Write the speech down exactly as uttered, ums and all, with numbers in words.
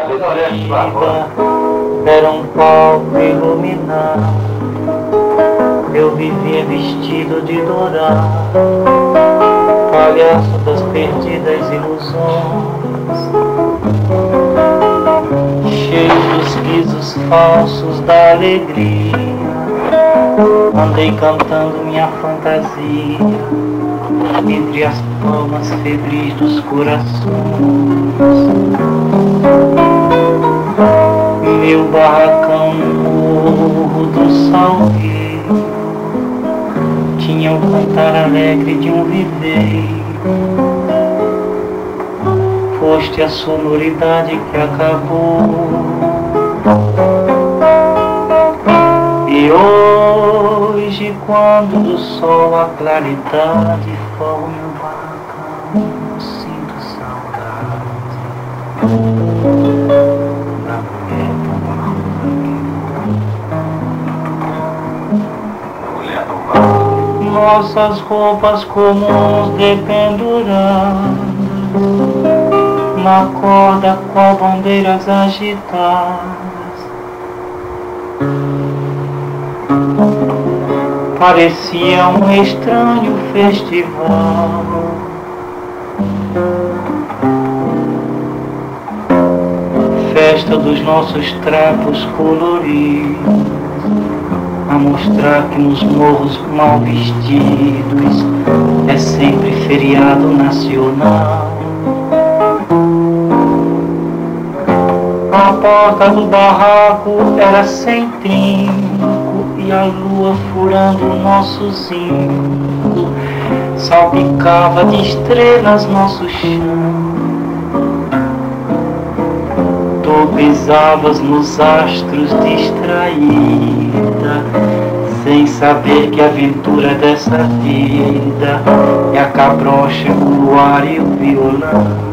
Curitiba era um palco iluminado. Eu vivia vestido de dourado, palhaço das perdidas ilusões, cheio dos risos falsos da alegria. Andei cantando minha fantasia entre as palmas febris dos corações. Meu barracão no morro do Salgueiro tinha o cantar alegre de um viveiro. Foste a sonoridade que acabou, e hoje, quando do sol a claridade forma o meu barracão, sinto saudade da mulher tão barulhenta. Nossas roupas comuns dependuradas na corda, qual bandeiras agitadas. Parecia um estranho festival, festa dos nossos trapos coloridos, a mostrar que nos morros mal vestidos é sempre feriado nacional. A porta do barraco era sem trinco, e a lua furando o nosso zinco salpicava de estrelas nosso chão. Tu pisavas nos astros distraída, sem saber que a aventura dessa vida é a cabrocha, o luar e o violão.